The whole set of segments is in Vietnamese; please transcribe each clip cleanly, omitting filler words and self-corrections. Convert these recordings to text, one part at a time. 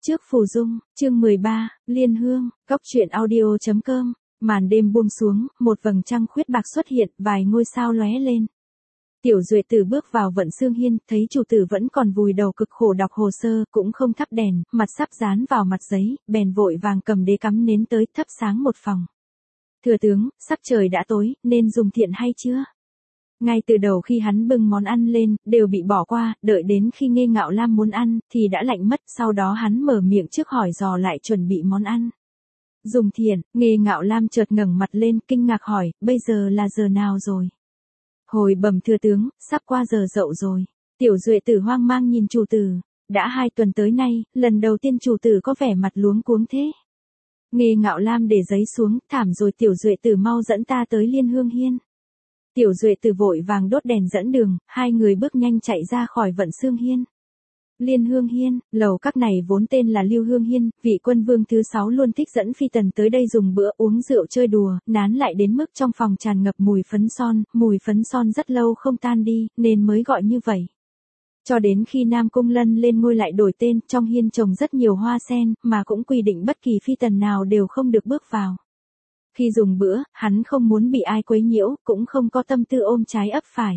Trước phù dung, chương 13, Liên Hương, Cốc truyện audio.com, màn đêm buông xuống, một vầng trăng khuyết bạc xuất hiện, vài ngôi sao lóe lên. Tiểu Duệ Tử bước vào Vận Xương Hiên, thấy chủ tử vẫn còn vùi đầu cực khổ đọc hồ sơ, cũng không thắp đèn, mặt sắp dán vào mặt giấy, bèn vội vàng cầm đế cắm nến tới thắp sáng một phòng. Thừa tướng, sắc trời đã tối, nên dùng thiện hay chưa? Ngay từ đầu khi hắn bưng món ăn lên, đều bị bỏ qua, đợi đến khi Nghê Ngạo Lam muốn ăn, thì đã lạnh mất, sau đó hắn mở miệng trước hỏi dò lại chuẩn bị món ăn. Dùng thiện, Nghê Ngạo Lam chợt ngẩng mặt lên, kinh ngạc hỏi, bây giờ là giờ nào rồi? Hồi bẩm thưa tướng, sắp qua giờ dậu rồi. Tiểu Duệ Tử hoang mang nhìn chủ tử, đã 2 tuần tới nay, lần đầu tiên chủ tử có vẻ mặt luống cuống thế. Nghê Ngạo Lam để giấy xuống, thảm rồi Tiểu Duệ Tử mau dẫn ta tới Liên Hương Hiên. Tiểu Duệ Tử vội vàng đốt đèn dẫn đường, hai người bước nhanh chạy ra khỏi Vận Xương Hiên. Liên Hương Hiên, lầu các này vốn tên là Lưu Hương Hiên, vị quân vương thứ 6 luôn thích dẫn phi tần tới đây dùng bữa uống rượu chơi đùa, nán lại đến mức trong phòng tràn ngập mùi phấn son rất lâu không tan đi, nên mới gọi như vậy. Cho đến khi Nam Cung Lân lên ngôi lại đổi tên, trong hiên trồng rất nhiều hoa sen, mà cũng quy định bất kỳ phi tần nào đều không được bước vào. Khi dùng bữa, hắn không muốn bị ai quấy nhiễu, cũng không có tâm tư ôm trái ấp phải.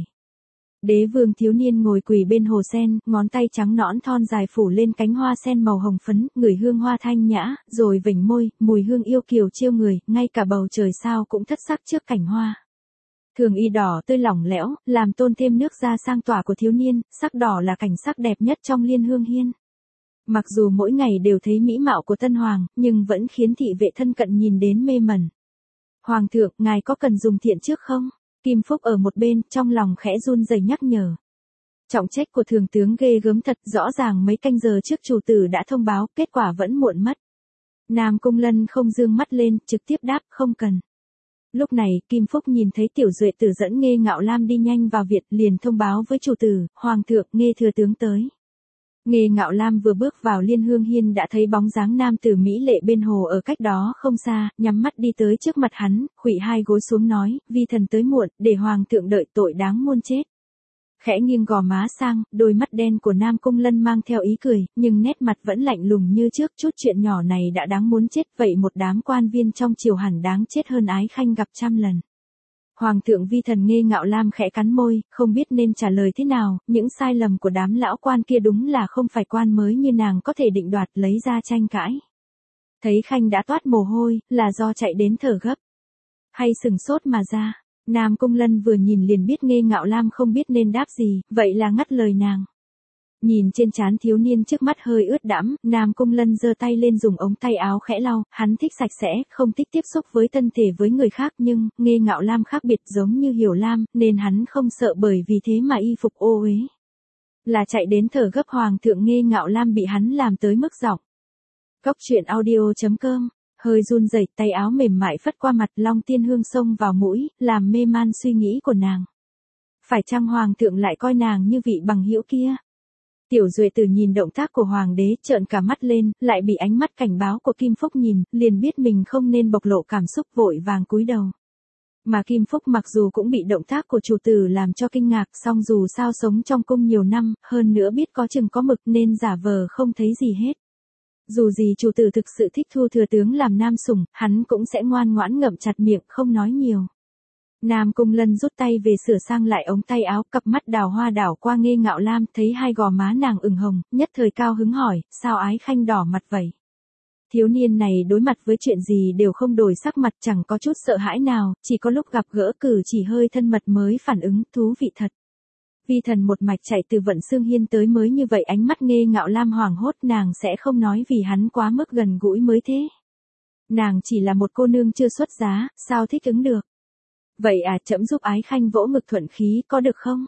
Đế vương thiếu niên ngồi quỳ bên hồ sen, ngón tay trắng nõn thon dài phủ lên cánh hoa sen màu hồng phấn, ngửi hương hoa thanh nhã, rồi vểnh môi, mùi hương yêu kiều chiêu người, ngay cả bầu trời sao cũng thất sắc trước cảnh hoa. Thường y đỏ tươi lỏng lẽo, làm tôn thêm nước da sang tỏa của thiếu niên, sắc đỏ là cảnh sắc đẹp nhất trong Liên Hương Hiên. Mặc dù mỗi ngày đều thấy mỹ mạo của tân hoàng, nhưng vẫn khiến thị vệ thân cận nhìn đến mê mẩn. Hoàng thượng, ngài có cần dùng thiện trước không? Kim Phúc ở một bên, trong lòng khẽ run rẩy nhắc nhở. Trọng trách của thường tướng ghê gớm thật, rõ ràng mấy canh giờ trước chủ tử đã thông báo, kết quả vẫn muộn mất. Nam Cung Lân không dương mắt lên, trực tiếp đáp, không cần. Lúc này, Kim Phúc nhìn thấy Tiểu Duệ Tử dẫn Nghê Ngạo Lam đi nhanh vào viện, liền thông báo với chủ tử, Hoàng thượng, Nghê thừa tướng tới. Nghê Ngạo Lam vừa bước vào Liên Hương Hiên đã thấy bóng dáng nam tử mỹ lệ bên hồ ở cách đó không xa, nhắm mắt đi tới trước mặt hắn, khuỵu hai gối xuống nói, vi thần tới muộn, để hoàng thượng đợi tội đáng muôn chết. Khẽ nghiêng gò má sang, đôi mắt đen của Nam Cung Lân mang theo ý cười, nhưng nét mặt vẫn lạnh lùng như trước, chút chuyện nhỏ này đã đáng muốn chết, vậy một đám quan viên trong triều hẳn đáng chết hơn Ái Khanh gặp trăm lần. Hoàng thượng vi thần Nghê Ngạo Lam khẽ cắn môi, không biết nên trả lời thế nào, những sai lầm của đám lão quan kia đúng là không phải quan mới như nàng có thể định đoạt, lấy ra tranh cãi. Thấy Khanh đã toát mồ hôi, là do chạy đến thở gấp. Hay sừng sốt mà ra, Nam Cung Lân vừa nhìn liền biết Nghê Ngạo Lam không biết nên đáp gì, vậy là ngắt lời nàng. Nhìn trên trán thiếu niên trước mắt hơi ướt đẫm, Nam Cung Lân giơ tay lên dùng ống tay áo khẽ lau, hắn thích sạch sẽ, không thích tiếp xúc với thân thể với người khác, nhưng Nghê Ngạo Lam khác biệt giống như Hiểu Lam, nên hắn không sợ bởi vì thế mà y phục ô uế. Là chạy đến thở gấp, hoàng thượng Nghê Ngạo Lam bị hắn làm tới mức giọng. Cốc truyện audio.com, hơi run rẩy, tay áo mềm mại phất qua mặt, long tiên hương xông vào mũi, làm mê man suy nghĩ của nàng. Phải chăng hoàng thượng lại coi nàng như vị bằng hữu kia? Tiểu Duệ Tử nhìn động tác của hoàng đế, trợn cả mắt lên, lại bị ánh mắt cảnh báo của Kim Phúc nhìn, liền biết mình không nên bộc lộ cảm xúc, vội vàng cúi đầu. Mà Kim Phúc mặc dù cũng bị động tác của chủ tử làm cho kinh ngạc, song dù sao sống trong cung nhiều năm, hơn nữa biết có chừng có mực nên giả vờ không thấy gì hết. Dù gì chủ tử thực sự thích thu thừa tướng làm nam sủng, hắn cũng sẽ ngoan ngoãn ngậm chặt miệng không nói nhiều. Nam Cung Lân rút tay về sửa sang lại ống tay áo, cặp mắt đào hoa đảo qua Nghê Ngạo Lam, thấy hai gò má nàng ửng hồng, nhất thời cao hứng hỏi, sao Ái Khanh đỏ mặt vậy? Thiếu niên này đối mặt với chuyện gì đều không đổi sắc mặt, chẳng có chút sợ hãi nào, chỉ có lúc gặp gỡ cử chỉ hơi thân mật mới phản ứng, thú vị thật. Vi thần một mạch chạy từ Vận Xương Hiên tới mới như vậy, ánh mắt Nghê Ngạo Lam hoảng hốt, nàng sẽ không nói vì hắn quá mức gần gũi mới thế. Nàng chỉ là một cô nương chưa xuất giá, sao thích ứng được? Vậy à, trẫm giúp Ái Khanh vỗ ngực thuận khí, có được không?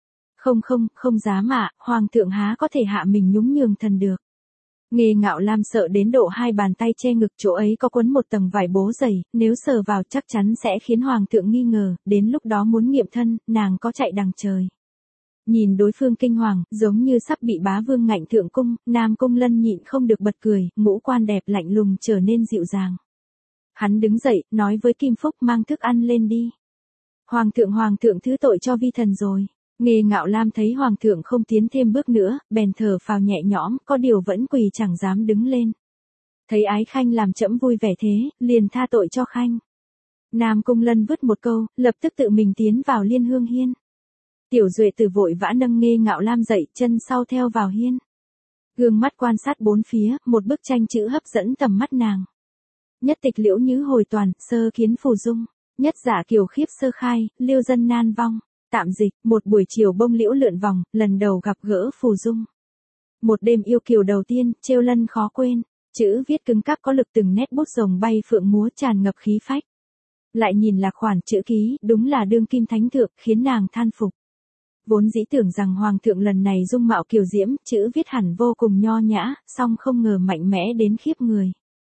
Không dám ạ, hoàng thượng há có thể hạ mình nhúng nhường thần được. Nghê Ngạo Lam sợ đến độ hai bàn tay che ngực, chỗ ấy có quấn một tầng vải bố dày, nếu sờ vào chắc chắn sẽ khiến hoàng thượng nghi ngờ, đến lúc đó muốn nghiệm thân, nàng có chạy đằng trời. Nhìn đối phương kinh hoàng, giống như sắp bị bá vương ngạnh thượng cung, Nam Cung Lân nhịn không được bật cười, ngũ quan đẹp lạnh lùng trở nên dịu dàng. Hắn đứng dậy, nói với Kim Phúc, mang thức ăn lên đi. Hoàng thượng thứ tội cho vi thần rồi. Nghê Ngạo Lam thấy hoàng thượng không tiến thêm bước nữa, bèn thở phào nhẹ nhõm, có điều vẫn quỳ chẳng dám đứng lên. Thấy Ái Khanh làm trẫm vui vẻ thế, liền tha tội cho Khanh. Nam Cung Lân vứt một câu, lập tức tự mình tiến vào Liên Hương Hiên. Tiểu Duệ Tử vội vã nâng Nghê Ngạo Lam dậy, chân sau theo vào hiên. Gương mắt quan sát bốn phía, một bức tranh chữ hấp dẫn tầm mắt nàng. Nhất tịch liễu nhứ hồi toàn, sơ kiến phù dung. Nhất giả kiều khiếp sơ khai, liêu dân nan vong. Tạm dịch, một buổi chiều bông liễu lượn vòng, lần đầu gặp gỡ phù dung. Một đêm yêu kiều đầu tiên, trêu lân khó quên. Chữ viết cứng cáp có lực, từng nét bút rồng bay phượng múa tràn ngập khí phách. Lại nhìn là khoản chữ ký, đúng là đương kim thánh thượng, khiến nàng than phục. Vốn dĩ tưởng rằng hoàng thượng lần này dung mạo kiều diễm, chữ viết hẳn vô cùng nho nhã, song không ngờ mạnh mẽ đến khiếp người.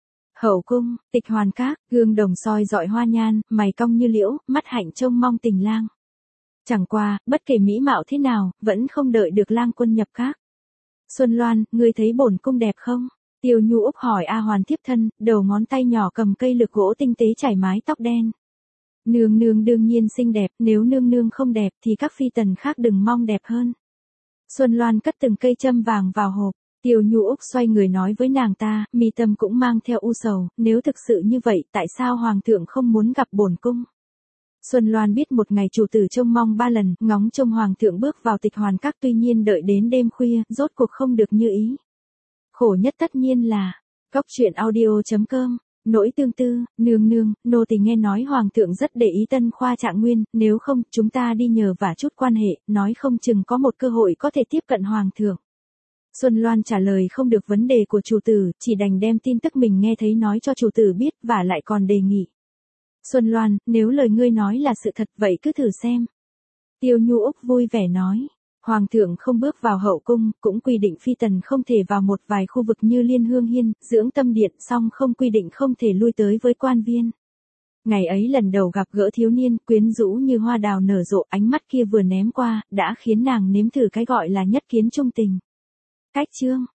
Hậu cung, Tịch Hoàn Các, gương đồng soi dọi hoa nhan, mày cong như liễu, mắt hạnh trông mong tình lang. Chẳng qua, bất kể mỹ mạo thế nào, vẫn không đợi được lang quân nhập các. Xuân Loan, ngươi thấy bổn cung đẹp không? Tiêu Nhu Úc hỏi A Hoàn thiếp thân, đầu ngón tay nhỏ cầm cây lược gỗ tinh tế chải mái tóc đen. Nương nương đương nhiên xinh đẹp, nếu nương nương không đẹp thì các phi tần khác đừng mong đẹp hơn. Xuân Loan cất từng cây châm vàng vào hộp. Tiêu Nhu Úc xoay người nói với nàng ta, mi tâm cũng mang theo u sầu, nếu thực sự như vậy, tại sao hoàng thượng không muốn gặp bổn cung? Xuân Loan biết một ngày chủ tử trông mong 3 lần, ngóng trông hoàng thượng bước vào Tịch Hoàn Các, tuy nhiên đợi đến đêm khuya, rốt cuộc không được như ý. Khổ nhất tất nhiên là, Cóc truyện audio.com, nỗi tương tư, nương nương, nô tỳ nghe nói hoàng thượng rất để ý Tân Khoa Trạng Nguyên, nếu không, chúng ta đi nhờ vả chút quan hệ, nói không chừng có một cơ hội có thể tiếp cận hoàng thượng. Xuân Loan trả lời không được vấn đề của chủ tử, chỉ đành đem tin tức mình nghe thấy nói cho chủ tử biết, và lại còn đề nghị. Xuân Loan, nếu lời ngươi nói là sự thật vậy cứ thử xem. Tiêu Nhu Úc vui vẻ nói. Hoàng thượng không bước vào hậu cung, cũng quy định phi tần không thể vào một vài khu vực như Liên Hương Hiên, Dưỡng Tâm Điện, song không quy định không thể lui tới với quan viên. Ngày ấy lần đầu gặp gỡ thiếu niên, quyến rũ như hoa đào nở rộ, ánh mắt kia vừa ném qua, đã khiến nàng nếm thử cái gọi là nhất kiến trung tình. Cách chương